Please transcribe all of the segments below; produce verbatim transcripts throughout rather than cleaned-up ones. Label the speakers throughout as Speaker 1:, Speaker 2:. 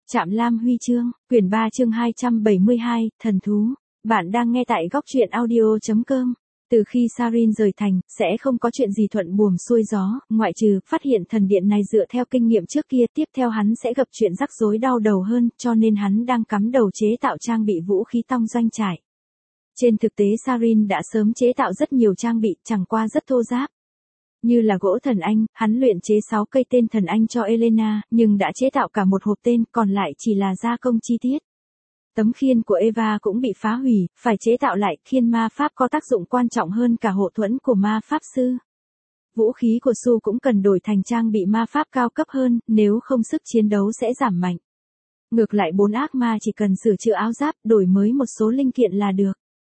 Speaker 1: Trạm Lam Huy chương, quyển ba chương hai trăm bảy mươi hai, thần thú. Bạn đang nghe tại góc truyện audio chấm com. Từ khi Sarin rời thành, sẽ không có chuyện gì thuận buồm xuôi gió, ngoại trừ phát hiện thần điện này dựa theo kinh nghiệm trước kia, tiếp theo hắn sẽ gặp chuyện rắc rối đau đầu hơn, cho nên hắn đang cắm đầu chế tạo trang bị vũ khí tong doanh trại. Trên thực tế Sarin đã sớm chế tạo rất nhiều trang bị, chẳng qua rất thô ráp. Như là gỗ thần anh, hắn luyện chế sáu cây tên thần anh cho Elena, nhưng đã chế tạo cả một hộp tên, còn lại chỉ là gia công chi tiết. Tấm khiên của Eva cũng bị phá hủy, phải chế tạo lại, khiên ma pháp có tác dụng quan trọng hơn cả hộ thuẫn của ma pháp sư. Vũ khí của Su cũng cần đổi thành trang bị ma pháp cao cấp hơn, nếu không sức chiến đấu sẽ giảm mạnh. Ngược lại bốn ác ma chỉ cần sửa chữa áo giáp, đổi mới một số linh kiện là được.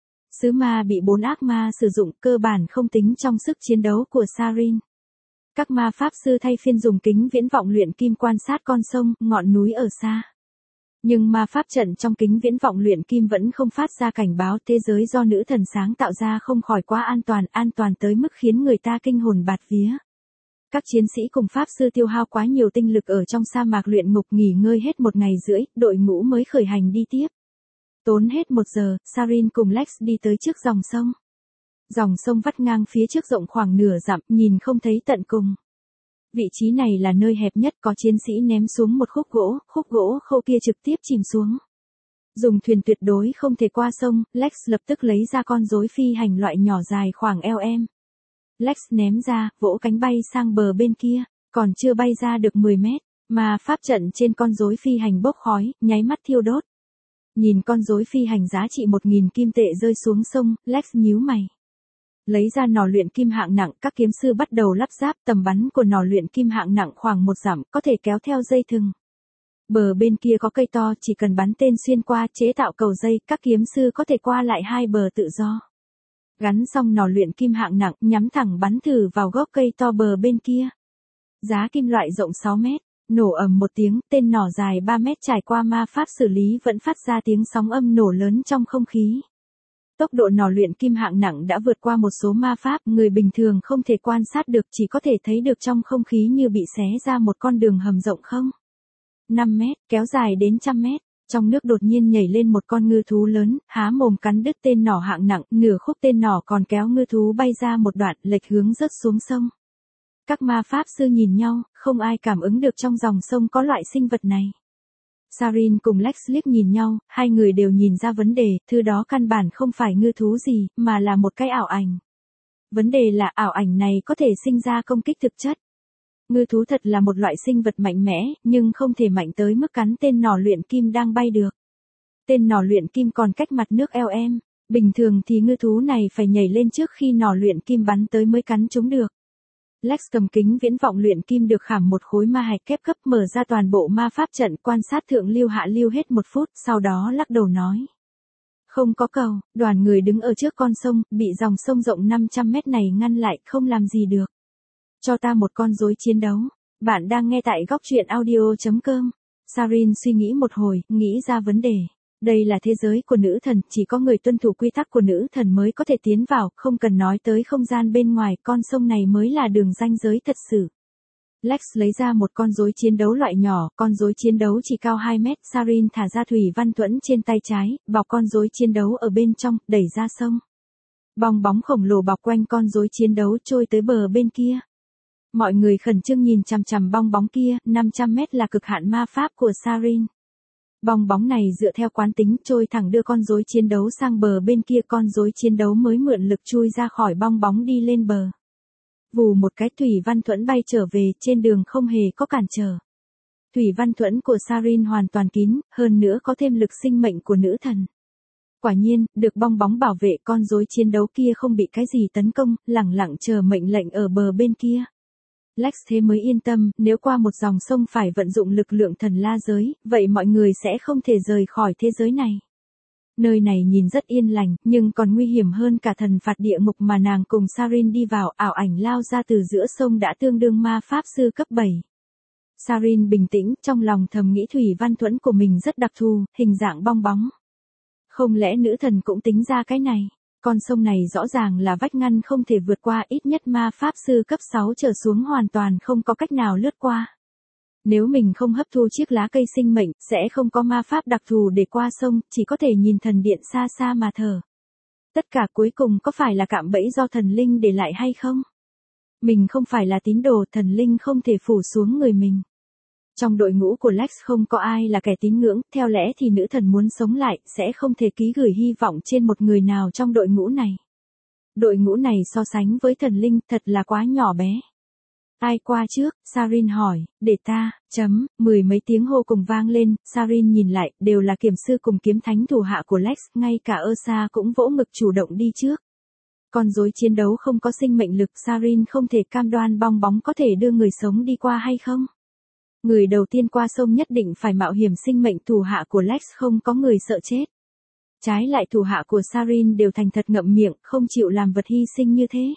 Speaker 1: Sứ ma bị bốn ác ma sử dụng cơ bản không tính trong sức chiến đấu của Sarin. Các ma pháp sư thay phiên dùng kính viễn vọng luyện kim quan sát con sông, ngọn núi ở xa. Nhưng ma pháp trận trong kính viễn vọng luyện kim vẫn không phát ra cảnh báo thế giới do nữ thần sáng tạo ra không khỏi quá an toàn, an toàn tới mức khiến người ta kinh hồn bạt vía. Các chiến sĩ cùng pháp sư tiêu hao quá nhiều tinh lực ở trong sa mạc luyện ngục nghỉ ngơi hết một ngày rưỡi, đội ngũ mới khởi hành đi tiếp. Tốn hết một giờ, Sarin cùng Lex đi tới trước dòng sông. Dòng sông vắt ngang phía trước rộng khoảng nửa dặm, nhìn không thấy tận cùng. Vị trí này là nơi hẹp nhất, có chiến sĩ ném xuống một khúc gỗ, khúc gỗ khô kia trực tiếp chìm xuống. Dùng thuyền tuyệt đối không thể qua sông, Lex lập tức lấy ra con rối phi hành loại nhỏ dài khoảng eo em. Lex ném ra, vỗ cánh bay sang bờ bên kia, còn chưa bay ra được mười mét, mà pháp trận trên con rối phi hành bốc khói, nháy mắt thiêu đốt. Nhìn con rối phi hành giá trị một nghìn kim tệ rơi xuống sông, Lex nhíu mày. Lấy ra nỏ luyện kim hạng nặng, các kiếm sư bắt đầu lắp ráp, tầm bắn của nỏ luyện kim hạng nặng khoảng một dặm, có thể kéo theo dây thừng. Bờ bên kia có cây to, chỉ cần bắn tên xuyên qua, chế tạo cầu dây, các kiếm sư có thể qua lại hai bờ tự do. Gắn xong nỏ luyện kim hạng nặng, nhắm thẳng bắn thử vào gốc cây to bờ bên kia. Giá kim loại rộng sáu mét. Nổ ầm một tiếng, tên nỏ dài ba mét trải qua ma pháp xử lý vẫn phát ra tiếng sóng âm nổ lớn trong không khí. Tốc độ nỏ luyện kim hạng nặng đã vượt qua một số ma pháp, người bình thường không thể quan sát được, chỉ có thể thấy được trong không khí như bị xé ra một con đường hầm rộng không. năm mét, kéo dài đến trăm mét, trong nước đột nhiên nhảy lên một con ngư thú lớn, há mồm cắn đứt tên nỏ hạng nặng, nửa khúc tên nỏ còn kéo ngư thú bay ra một đoạn, lệch hướng rớt xuống sông. Các ma pháp sư nhìn nhau, không ai cảm ứng được trong dòng sông có loại sinh vật này. Sarin cùng Lex liếc nhìn nhau, hai người đều nhìn ra vấn đề, thứ đó căn bản không phải ngư thú gì, mà là một cái ảo ảnh. Vấn đề là ảo ảnh này có thể sinh ra công kích thực chất. Ngư thú thật là một loại sinh vật mạnh mẽ, nhưng không thể mạnh tới mức cắn tên nỏ luyện kim đang bay được. Tên nỏ luyện kim còn cách mặt nước eo em, bình thường thì ngư thú này phải nhảy lên trước khi nỏ luyện kim bắn tới mới cắn chúng được. Lex cầm kính viễn vọng luyện kim được khảm một khối ma hạch kép cấp, mở ra toàn bộ ma pháp trận, quan sát thượng lưu hạ lưu hết một phút, sau đó lắc đầu nói. Không có cầu, đoàn người đứng ở trước con sông, bị dòng sông rộng năm trăm mét này ngăn lại, không làm gì được. Cho ta một con rối chiến đấu. Bạn đang nghe tại góc truyện audio chấm com. Sarin suy nghĩ một hồi, nghĩ ra vấn đề. Đây là thế giới của nữ thần, chỉ có người tuân thủ quy tắc của nữ thần mới có thể tiến vào, không cần nói tới không gian bên ngoài, con sông này mới là đường ranh giới thật sự. Lex lấy ra một con rối chiến đấu loại nhỏ, con rối chiến đấu chỉ cao hai mét, Sarin thả ra thủy văn thuẫn trên tay trái, bọc con rối chiến đấu ở bên trong, đẩy ra sông. Bong bóng khổng lồ bọc quanh con rối chiến đấu trôi tới bờ bên kia. Mọi người khẩn trương nhìn chằm chằm bong bóng kia, năm trăm mét là cực hạn ma pháp của Sarin. Bong bóng này dựa theo quán tính trôi thẳng đưa con rối chiến đấu sang bờ bên kia, con rối chiến đấu mới mượn lực chui ra khỏi bong bóng đi lên bờ. Vù một cái, thủy văn thuẫn bay trở về, trên đường không hề có cản trở. Thủy văn thuẫn của Sarin hoàn toàn kín, hơn nữa có thêm lực sinh mệnh của nữ thần. Quả nhiên, được bong bóng bảo vệ, con rối chiến đấu kia không bị cái gì tấn công, lẳng lặng chờ mệnh lệnh ở bờ bên kia. Lex thế mới yên tâm, nếu qua một dòng sông phải vận dụng lực lượng thần la giới, vậy mọi người sẽ không thể rời khỏi thế giới này. Nơi này nhìn rất yên lành, nhưng còn nguy hiểm hơn cả thần phạt địa ngục mà nàng cùng Sarin đi vào, ảo ảnh lao ra từ giữa sông đã tương đương ma pháp sư cấp bảy. Sarin bình tĩnh, trong lòng thầm nghĩ thủy văn thuẫn của mình rất đặc thù, hình dạng bong bóng. Không lẽ nữ thần cũng tính ra cái này? Con sông này rõ ràng là vách ngăn không thể vượt qua, ít nhất ma pháp sư cấp sáu trở xuống hoàn toàn không có cách nào lướt qua. Nếu mình không hấp thu chiếc lá cây sinh mệnh, sẽ không có ma pháp đặc thù để qua sông, chỉ có thể nhìn thần điện xa xa mà thở. Tất cả cuối cùng có phải là cạm bẫy do thần linh để lại hay không? Mình không phải là tín đồ, thần linh không thể phủ xuống người mình. Trong đội ngũ của Lex không có ai là kẻ tín ngưỡng, theo lẽ thì nữ thần muốn sống lại, sẽ không thể ký gửi hy vọng trên một người nào trong đội ngũ này. Đội ngũ này so sánh với thần linh thật là quá nhỏ bé. Ai qua trước, Sarin hỏi, để ta, chấm, mười mấy tiếng hô cùng vang lên, Sarin nhìn lại, đều là kiểm sư cùng kiếm thánh thủ hạ của Lex, ngay cả Ursa cũng vỗ ngực chủ động đi trước. Con rối chiến đấu không có sinh mệnh lực, Sarin không thể cam đoan bong bóng có thể đưa người sống đi qua hay không. Người đầu tiên qua sông nhất định phải mạo hiểm, sinh mệnh thủ hạ của Lex không có người sợ chết. Trái lại thủ hạ của Sarin đều thành thật ngậm miệng, không chịu làm vật hy sinh như thế.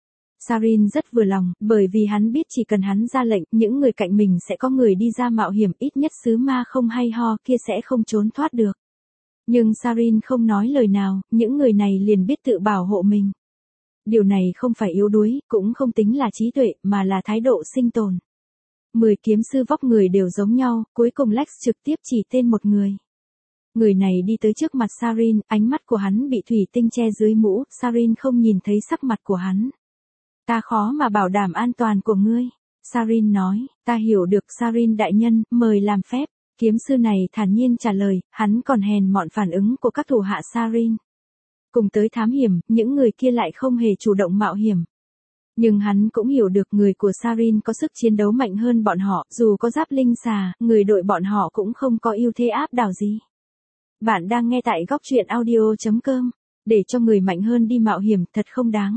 Speaker 1: Sarin rất vừa lòng, bởi vì hắn biết chỉ cần hắn ra lệnh, những người cạnh mình sẽ có người đi ra mạo hiểm, ít nhất sứ ma không hay ho kia sẽ không trốn thoát được. Nhưng Sarin không nói lời nào, những người này liền biết tự bảo hộ mình. Điều này không phải yếu đuối, cũng không tính là trí tuệ, mà là thái độ sinh tồn. Mười kiếm sư vóc người đều giống nhau, cuối cùng Lex trực tiếp chỉ tên một người. Người này đi tới trước mặt Sarin, ánh mắt của hắn bị thủy tinh che dưới mũ, Sarin không nhìn thấy sắc mặt của hắn. Ta khó mà bảo đảm an toàn của ngươi. Sarin nói, ta hiểu được Sarin đại nhân, mời làm phép. Kiếm sư này thản nhiên trả lời, hắn còn hèn mọn phản ứng của các thủ hạ Sarin. Cùng tới thám hiểm, những người kia lại không hề chủ động mạo hiểm. Nhưng hắn cũng hiểu được người của Sarin có sức chiến đấu mạnh hơn bọn họ, dù có giáp linh xà, người đội bọn họ cũng không có ưu thế áp đảo gì. Bạn đang nghe tại góc truyện audio chấm com, để cho người mạnh hơn đi mạo hiểm thật không đáng.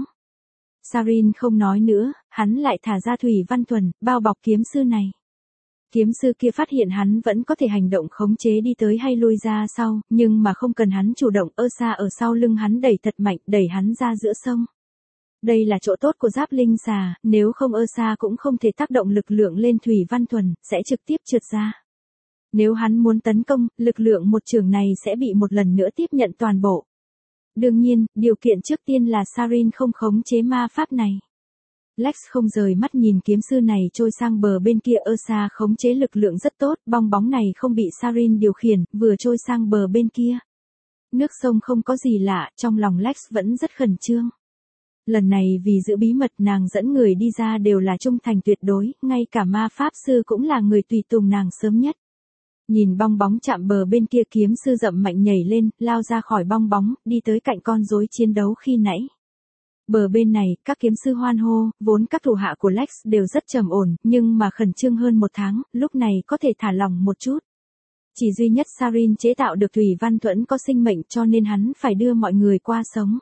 Speaker 1: Sarin không nói nữa, hắn lại thả ra Thủy Văn Thuần, bao bọc kiếm sư này. Kiếm sư kia phát hiện hắn vẫn có thể hành động khống chế đi tới hay lui ra sau, nhưng mà không cần hắn chủ động, Ursa ở sau lưng hắn đẩy thật mạnh, đẩy hắn ra giữa sông. Đây là chỗ tốt của giáp linh xà, nếu không Ursa cũng không thể tác động lực lượng lên Thủy Văn Thuần, sẽ trực tiếp trượt ra. Nếu hắn muốn tấn công, lực lượng một trường này sẽ bị một lần nữa tiếp nhận toàn bộ. Đương nhiên, điều kiện trước tiên là Sarin không khống chế ma pháp này. Lex không rời mắt nhìn kiếm sư này trôi sang bờ bên kia, Ursa khống chế lực lượng rất tốt, bong bóng này không bị Sarin điều khiển, vừa trôi sang bờ bên kia. Nước sông không có gì lạ, trong lòng Lex vẫn rất khẩn trương. Lần này vì giữ bí mật nàng dẫn người đi ra đều là trung thành tuyệt đối, ngay cả ma pháp sư cũng là người tùy tùng nàng sớm nhất. Nhìn bong bóng chạm bờ bên kia, kiếm sư dậm mạnh nhảy lên, lao ra khỏi bong bóng, đi tới cạnh con rối chiến đấu khi nãy. Bờ bên này, các kiếm sư hoan hô, vốn các thủ hạ của Lex đều rất trầm ổn, nhưng mà khẩn trương hơn một tháng, lúc này có thể thả lỏng một chút. Chỉ duy nhất Sarin chế tạo được Thủy Văn Thuẫn có sinh mệnh, cho nên hắn phải đưa mọi người qua sống.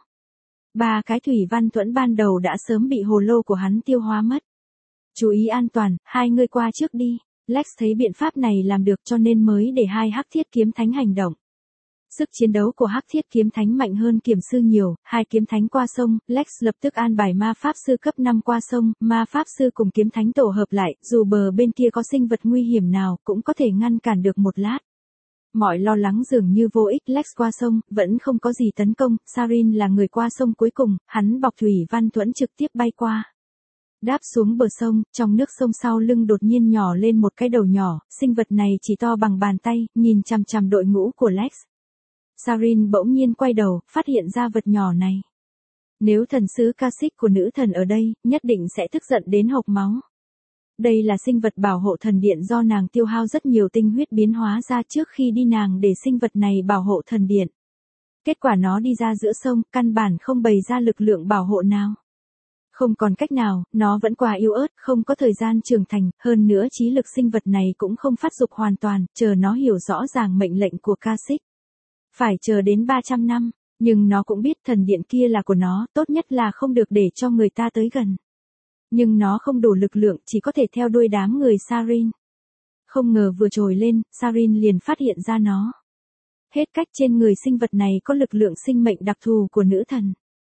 Speaker 1: Ba cái Thủy Văn Thuẫn ban đầu đã sớm bị hồ lô của hắn tiêu hóa mất. Chú ý an toàn, hai người qua trước đi. Lex thấy biện pháp này làm được cho nên mới để hai Hắc Thiết Kiếm Thánh hành động. Sức chiến đấu của Hắc Thiết Kiếm Thánh mạnh hơn kiếm sư nhiều, hai kiếm thánh qua sông, Lex lập tức an bài ma pháp sư cấp năm qua sông, ma pháp sư cùng kiếm thánh tổ hợp lại, dù bờ bên kia có sinh vật nguy hiểm nào, cũng có thể ngăn cản được một lát. Mọi lo lắng dường như vô ích, Lex qua sông, vẫn không có gì tấn công, Sarin là người qua sông cuối cùng, hắn bọc Thủy Văn Thuẫn trực tiếp bay qua. Đáp xuống bờ sông, trong nước sông sau lưng đột nhiên nhỏ lên một cái đầu nhỏ, sinh vật này chỉ to bằng bàn tay, nhìn chằm chằm đội ngũ của Lex. Sarin bỗng nhiên quay đầu, phát hiện ra vật nhỏ này. Nếu thần sứ Kasich của nữ thần ở đây, nhất định sẽ tức giận đến hộc máu. Đây là sinh vật bảo hộ thần điện do nàng tiêu hao rất nhiều tinh huyết biến hóa ra trước khi đi, nàng để sinh vật này bảo hộ thần điện. Kết quả nó đi ra giữa sông, căn bản không bày ra lực lượng bảo hộ nào. Không còn cách nào, nó vẫn quá yếu ớt, không có thời gian trưởng thành, hơn nữa trí lực sinh vật này cũng không phát dục hoàn toàn, chờ nó hiểu rõ ràng mệnh lệnh của Kasich. Phải chờ đến ba trăm năm, nhưng nó cũng biết thần điện kia là của nó, tốt nhất là không được để cho người ta tới gần. Nhưng nó không đủ lực lượng, chỉ có thể theo đuôi đám người Sarin. Không ngờ vừa trồi lên, Sarin liền phát hiện ra nó. Hết cách, trên người sinh vật này có lực lượng sinh mệnh đặc thù của nữ thần.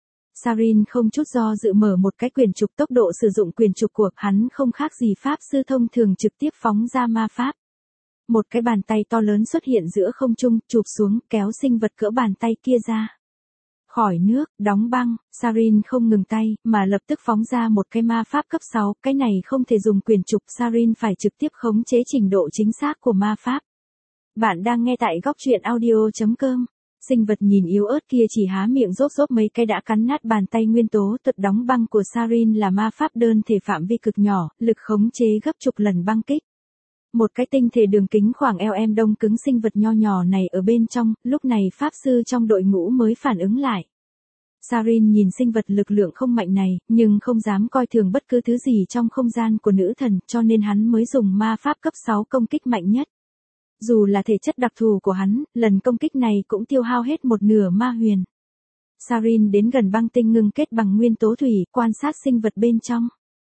Speaker 1: Sarin không chút do dự mở một cái quyền trục, tốc độ sử dụng quyền trục của hắn không khác gì pháp sư thông thường, trực tiếp phóng ra ma pháp. Một cái bàn tay to lớn xuất hiện giữa không trung, chụp xuống, kéo sinh vật cỡ bàn tay kia ra. Khỏi nước, đóng băng, Sarin không ngừng tay, mà lập tức phóng ra một cái ma pháp cấp sáu, cái này không thể dùng quyền trục, Sarin phải trực tiếp khống chế trình độ chính xác của ma pháp. Bạn đang nghe tại góc truyện audio.com. Sinh vật nhìn yếu ớt kia chỉ há miệng rốp rốp mấy cái đã cắn nát bàn tay nguyên tố thuật đóng băng của Sarin là ma pháp đơn thể phạm vi cực nhỏ, lực khống chế gấp chục lần băng kích. Một cái tinh thể đường kính khoảng eo em đông cứng sinh vật nho nhỏ này ở bên trong, lúc này pháp sư trong đội ngũ mới phản ứng lại. Sarin nhìn sinh vật lực lượng không mạnh này, nhưng không dám coi thường bất cứ thứ gì trong không gian của nữ thần, cho nên hắn mới dùng ma pháp cấp sáu công kích mạnh nhất. Dù là thể chất đặc thù của hắn, lần công kích này cũng tiêu hao hết một nửa ma huyền. Sarin đến gần băng tinh ngưng kết bằng nguyên tố thủy, quan sát sinh vật bên trong.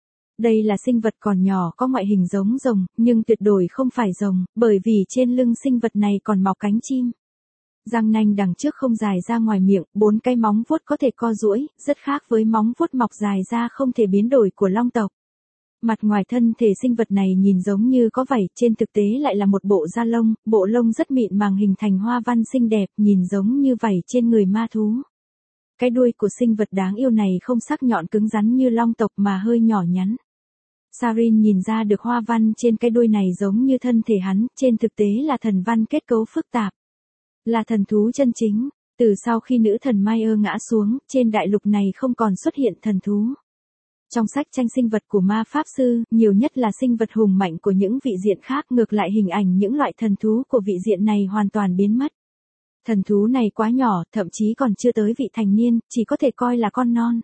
Speaker 1: Đây là sinh vật còn nhỏ có ngoại hình giống rồng, nhưng tuyệt đối không phải rồng, bởi vì trên lưng sinh vật này còn mọc cánh chim. Răng nanh đằng trước không dài ra ngoài miệng, bốn cái móng vuốt có thể co duỗi, rất khác với móng vuốt mọc dài ra không thể biến đổi của long tộc. Mặt ngoài thân thể sinh vật này nhìn giống như có vảy, trên thực tế lại là một bộ da lông, bộ lông rất mịn màng hình thành hoa văn xinh đẹp, nhìn giống như vảy trên người ma thú. Cái đuôi của sinh vật đáng yêu này không sắc nhọn cứng rắn như long tộc mà hơi nhỏ nhắn. Sarin nhìn ra được hoa văn trên cái đuôi này giống như thân thể hắn, trên thực tế là thần văn kết cấu phức tạp. Là thần thú chân chính, từ sau khi nữ thần Maia ngã xuống, trên đại lục này không còn xuất hiện thần thú. Trong sách tranh sinh vật của ma pháp sư, nhiều nhất là sinh vật hùng mạnh của những vị diện khác, ngược lại hình ảnh những loại thần thú của vị diện này hoàn toàn biến mất. Thần thú này quá nhỏ, thậm chí còn chưa tới vị thành niên, chỉ có thể coi là con non.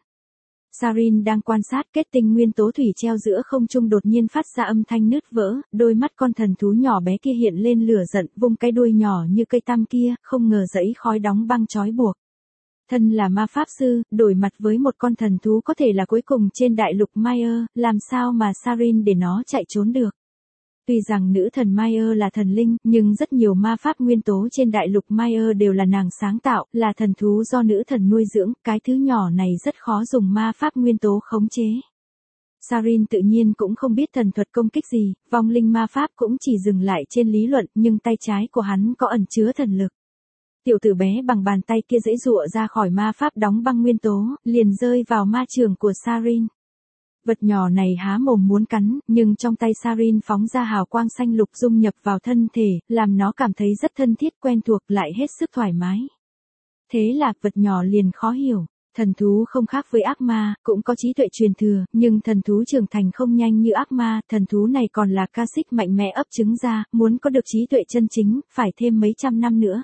Speaker 1: Sarin đang quan sát kết tinh nguyên tố thủy treo giữa không trung đột nhiên phát ra âm thanh nứt vỡ, đôi mắt con thần thú nhỏ bé kia hiện lên lửa giận, vung cái đuôi nhỏ như cây tăm kia, không ngờ dãy khói đóng băng trói buộc. Thân là ma pháp sư, đổi mặt với một con thần thú có thể là cuối cùng trên đại lục Maia, làm sao mà Sarin để nó chạy trốn được. Tuy rằng nữ thần Maia là thần linh, nhưng rất nhiều ma pháp nguyên tố trên đại lục Maia đều là nàng sáng tạo, là thần thú do nữ thần nuôi dưỡng, cái thứ nhỏ này rất khó dùng ma pháp nguyên tố khống chế. Sarin tự nhiên cũng không biết thần thuật công kích gì, vong linh ma pháp cũng chỉ dừng lại trên lý luận, nhưng tay trái của hắn có ẩn chứa thần lực. Tiểu tử bé bằng bàn tay kia giãy giụa ra khỏi ma pháp đóng băng nguyên tố, liền rơi vào ma trường của Sarin. Vật nhỏ này há mồm muốn cắn, nhưng trong tay Sarin phóng ra hào quang xanh lục dung nhập vào thân thể, làm nó cảm thấy rất thân thiết quen thuộc lại hết sức thoải mái. Thế là vật nhỏ liền khó hiểu, thần thú không khác với ác ma, cũng có trí tuệ truyền thừa, nhưng thần thú trưởng thành không nhanh như ác ma, thần thú này còn là ca xích mạnh mẽ ấp trứng ra, muốn có được trí tuệ chân chính, phải thêm mấy trăm năm nữa.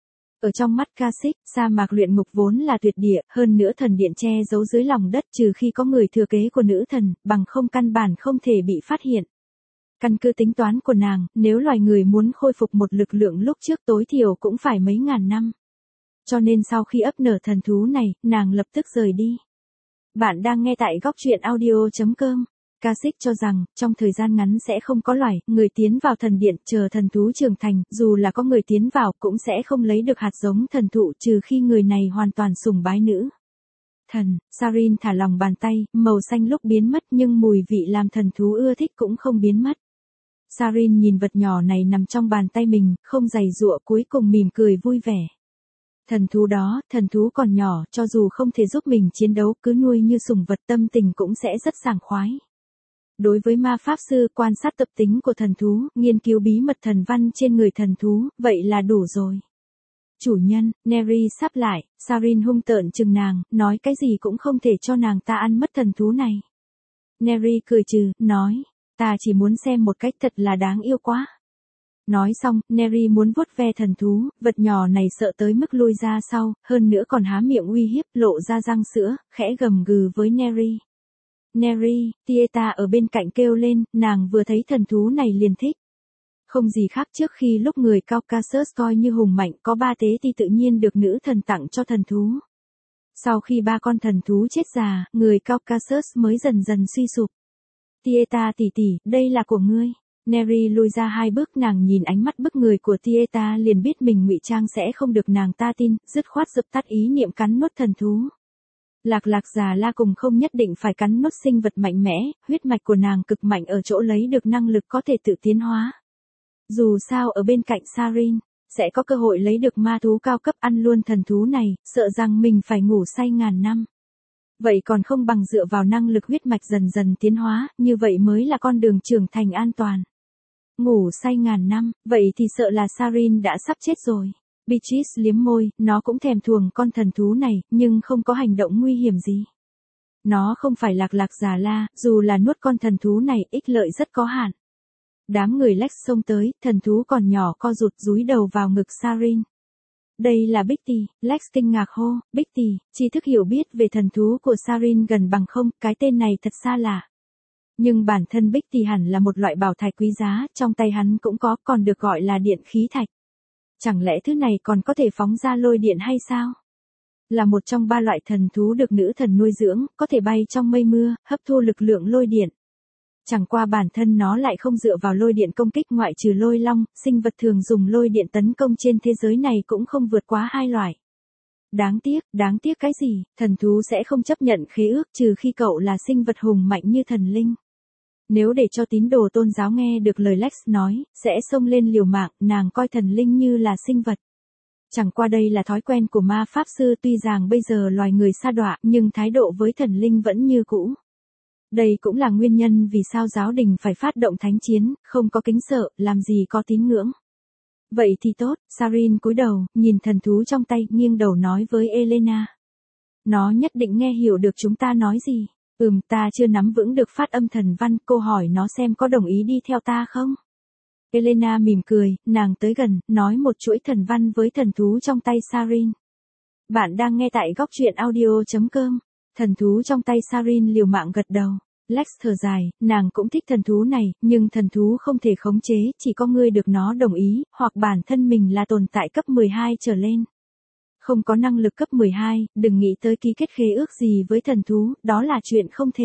Speaker 1: Ở trong mắt ca xích, sa mạc luyện ngục vốn là tuyệt địa, hơn nữa thần điện che giấu dưới lòng đất trừ khi có người thừa kế của nữ thần, bằng không căn bản không thể bị phát hiện. Căn cứ tính toán của nàng, nếu loài người muốn khôi phục một lực lượng lúc trước tối thiểu cũng phải mấy ngàn năm. Cho nên sau khi ấp nở thần thú này, nàng lập tức rời đi. Bạn đang nghe tại góc truyện audio.com. Ca xích cho rằng, trong thời gian ngắn sẽ không có loài, người tiến vào thần điện, chờ thần thú trưởng thành, dù là có người tiến vào cũng sẽ không lấy được hạt giống thần thụ trừ khi người này hoàn toàn sùng bái nữ thần. Sarin thả lòng bàn tay, màu xanh lúc biến mất nhưng mùi vị làm thần thú ưa thích cũng không biến mất. Sarin nhìn vật nhỏ này nằm trong bàn tay mình, không giày giụa cuối cùng mỉm cười vui vẻ. Thần thú đó, thần thú còn nhỏ, cho dù không thể giúp mình chiến đấu cứ nuôi như sủng vật tâm tình cũng sẽ rất sảng khoái. Đối với ma pháp sư quan sát tập tính của thần thú, nghiên cứu bí mật thần văn trên người thần thú, vậy là đủ rồi. Chủ nhân, Neri sắp lại, Sarin hung tợn chừng nàng, nói cái gì cũng không thể cho nàng ta ăn mất thần thú này. Neri cười trừ, nói, ta chỉ muốn xem một cách thật là đáng yêu quá. Nói xong, Neri muốn vuốt ve thần thú, vật nhỏ này sợ tới mức lui ra sau, hơn nữa còn há miệng uy hiếp, lộ ra răng sữa, khẽ gầm gừ với Neri. Neri, Tieta ở bên cạnh kêu lên, nàng vừa thấy thần thú này liền thích. Không gì khác trước khi lúc người Caucasus coi như hùng mạnh có ba tế thì tự nhiên được nữ thần tặng cho thần thú. Sau khi ba con thần thú chết già, người Caucasus mới dần dần suy sụp. Tieta tỷ tỷ, đây là của ngươi. Neri lùi ra hai bước, nàng nhìn ánh mắt bức người của Tieta liền biết mình ngụy trang sẽ không được nàng ta tin, dứt khoát dập tắt ý niệm cắn nuốt thần thú. Lạc lạc già la cùng không nhất định phải cắn nuốt sinh vật mạnh mẽ, huyết mạch của nàng cực mạnh ở chỗ lấy được năng lực có thể tự tiến hóa. Dù sao ở bên cạnh Sarin, sẽ có cơ hội lấy được ma thú cao cấp ăn luôn thần thú này, sợ rằng mình phải ngủ say ngàn năm. Vậy còn không bằng dựa vào năng lực huyết mạch dần dần tiến hóa, như vậy mới là con đường trưởng thành an toàn. Ngủ say ngàn năm, vậy thì sợ là Sarin đã sắp chết rồi. Beatrice liếm môi, nó cũng thèm thuồng con thần thú này, nhưng không có hành động nguy hiểm gì. Nó không phải lạc lạc già la, dù là nuốt con thần thú này ích lợi rất có hạn. Đám người Lex xông tới, thần thú còn nhỏ co rụt dúi đầu vào ngực Sarin. Đây là Bitty, Lex kinh ngạc hô, Bitty, tri thức hiểu biết về thần thú của Sarin gần bằng không, cái tên này thật xa lạ. Nhưng bản thân Bitty hẳn là một loại bảo thạch quý giá, trong tay hắn cũng có, còn được gọi là điện khí thạch. Chẳng lẽ thứ này còn có thể phóng ra lôi điện hay sao? Là một trong ba loại thần thú được nữ thần nuôi dưỡng, có thể bay trong mây mưa, hấp thu lực lượng lôi điện. Chẳng qua bản thân nó lại không dựa vào lôi điện công kích, ngoại trừ lôi long, sinh vật thường dùng lôi điện tấn công trên thế giới này cũng không vượt quá hai loại. Đáng tiếc, đáng tiếc cái gì, thần thú sẽ không chấp nhận khế ước trừ khi cậu là sinh vật hùng mạnh như thần linh. Nếu để cho tín đồ tôn giáo nghe được lời Lex nói, sẽ xông lên liều mạng, nàng coi thần linh như là sinh vật. Chẳng qua đây là thói quen của ma pháp sư, tuy rằng bây giờ loài người sa đọa, nhưng thái độ với thần linh vẫn như cũ. Đây cũng là nguyên nhân vì sao giáo đình phải phát động thánh chiến, không có kính sợ, làm gì có tín ngưỡng. Vậy thì tốt, Sarin cúi đầu, nhìn thần thú trong tay, nghiêng đầu nói với Elena. Nó nhất định nghe hiểu được chúng ta nói gì. Ừm, ta chưa nắm vững được phát âm thần văn, cô hỏi nó xem có đồng ý đi theo ta không? Elena mỉm cười, nàng tới gần, nói một chuỗi thần văn với thần thú trong tay Sarin. Bạn đang nghe tại góc truyện audio chấm com. Thần thú trong tay Sarin liều mạng gật đầu. Lex thở dài, nàng cũng thích thần thú này, nhưng thần thú không thể khống chế, chỉ có ngươi được nó đồng ý, hoặc bản thân mình là tồn tại cấp mười hai trở lên. Không có năng lực cấp mười hai, đừng nghĩ tới ký kết khế ước gì với thần thú, đó là chuyện không thể.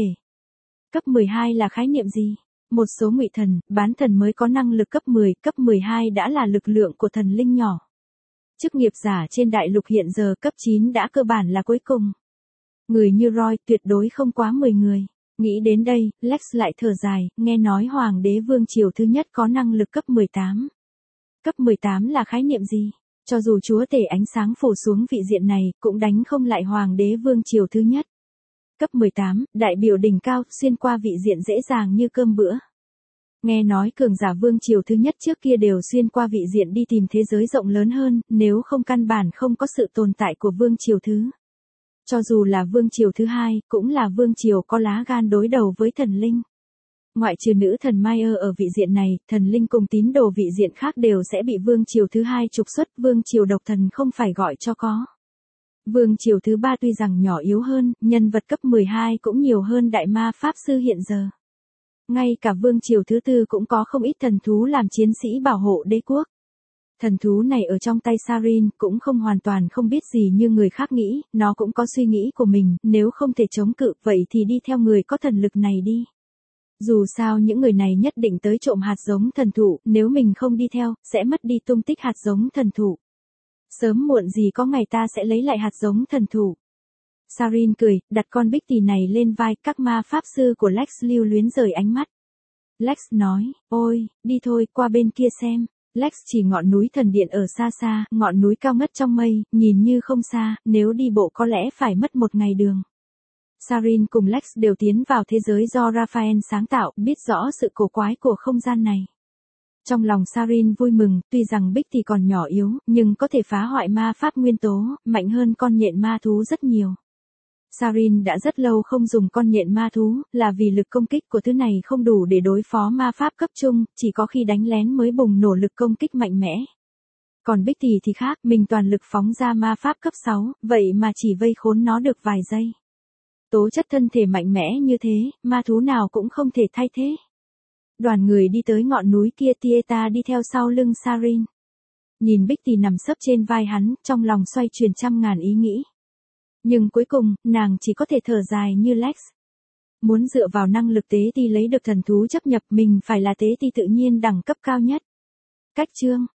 Speaker 1: Cấp mười hai là khái niệm gì? Một số ngụy thần, bán thần mới có năng lực cấp mười, cấp mười hai đã là lực lượng của thần linh nhỏ. Chức nghiệp giả trên đại lục hiện giờ cấp chín đã cơ bản là cuối cùng. Người như Roy tuyệt đối không quá mười người. Nghĩ đến đây, Lex lại thở dài, nghe nói Hoàng đế Vương Triều thứ nhất có năng lực cấp mười tám. Cấp mười tám là khái niệm gì? Cho dù chúa tể ánh sáng phủ xuống vị diện này, cũng đánh không lại Hoàng đế Vương Triều thứ nhất. Cấp mười tám, đại biểu đỉnh cao, xuyên qua vị diện dễ dàng như cơm bữa. Nghe nói cường giả Vương Triều thứ nhất trước kia đều xuyên qua vị diện đi tìm thế giới rộng lớn hơn, nếu không căn bản không có sự tồn tại của Vương Triều thứ. Cho dù là Vương Triều thứ hai, cũng là Vương Triều có lá gan đối đầu với thần linh. Ngoại trừ nữ thần Maya ở vị diện này, thần linh cùng tín đồ vị diện khác đều sẽ bị Vương Triều thứ hai trục xuất, Vương Triều độc thần không phải gọi cho có. Vương Triều thứ ba tuy rằng nhỏ yếu hơn, nhân vật cấp mười hai cũng nhiều hơn đại ma pháp sư hiện giờ. Ngay cả Vương Triều thứ tư cũng có không ít thần thú làm chiến sĩ bảo hộ đế quốc. Thần thú này ở trong tay Sarin cũng không hoàn toàn không biết gì như người khác nghĩ, nó cũng có suy nghĩ của mình, nếu không thể chống cự vậy thì đi theo người có thần lực này đi. Dù sao những người này nhất định tới trộm hạt giống thần thụ, nếu mình không đi theo, sẽ mất đi tung tích hạt giống thần thụ. Sớm muộn gì có ngày ta sẽ lấy lại hạt giống thần thụ. Sarin cười, đặt con Bitty này lên vai, các ma pháp sư của Lex lưu luyến rời ánh mắt. Lex nói, ôi, đi thôi, qua bên kia xem. Lex chỉ ngọn núi thần điện ở xa xa, ngọn núi cao ngất trong mây, nhìn như không xa, nếu đi bộ có lẽ phải mất một ngày đường. Sarin cùng Lex đều tiến vào thế giới do Raphael sáng tạo, biết rõ sự cổ quái của không gian này. Trong lòng Sarin vui mừng, tuy rằng Bitty còn nhỏ yếu, nhưng có thể phá hoại ma pháp nguyên tố, mạnh hơn con nhện ma thú rất nhiều. Sarin đã rất lâu không dùng con nhện ma thú, là vì lực công kích của thứ này không đủ để đối phó ma pháp cấp trung, chỉ có khi đánh lén mới bùng nổ lực công kích mạnh mẽ. Còn Bitty thì khác, mình toàn lực phóng ra ma pháp cấp sáu, vậy mà chỉ vây khốn nó được vài giây. Tố chất thân thể mạnh mẽ như thế, ma thú nào cũng không thể thay thế. Đoàn người đi tới ngọn núi kia, Tieta đi theo sau lưng Sarin. Nhìn Bitty nằm sấp trên vai hắn, trong lòng xoay chuyển trăm ngàn ý nghĩ. Nhưng cuối cùng, nàng chỉ có thể thở dài như Lex. Muốn dựa vào năng lực tế ti lấy được thần thú chấp nhập, mình phải là tế ti tự nhiên đẳng cấp cao nhất. Cách chương